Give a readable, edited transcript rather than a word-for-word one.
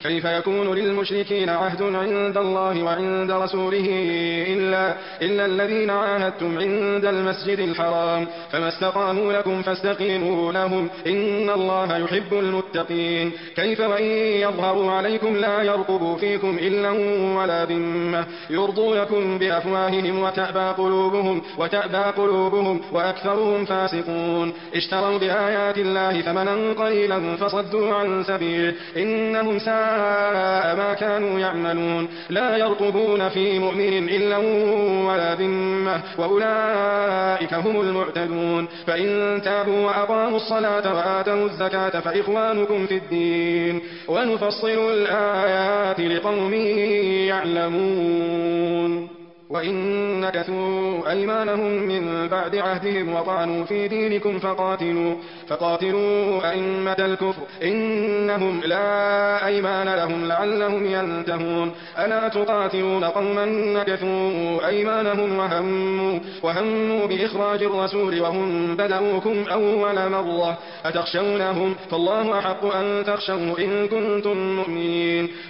كيف يكون للمشركين عهد عند الله وعند رسوله إلا الذين عاهدتم عند المسجد الحرام فما استقاموا لكم فاستقيموا لهم إن الله يحب المتقين. كيف وإن يظهروا عليكم لا يرقبوا فيكم إلا ولا ذمة يرضونكم بأفواههم وتأبى قلوبهم وأكثرهم فاسقون. اشتروا بآيات الله ثمنا قليلا فصدوا عن سبيله إنهم ساء ما كانوا يعملون. لا يرقبون في مؤمن إلا ولا ذمة وأولئك هم المعتدون. فإن تابوا وأقاموا الصلاة وآتوا الزكاة فإخوانكم في الدين ونفصل الآيات لقوم يعلمون. وإن نكثوا أيمانهم من بعد عهدهم وطعنوا في دينكم فقاتلوا أئمة الكفر إنهم لا أيمان لهم لعلهم ينتهون. ألا تقاتلون قوما نكثوا أيمانهم وهموا بإخراج الرسول وهم بدأوكم أول مرة أتخشونهم فالله أحق أن تخشوه إن كنتم مؤمنين.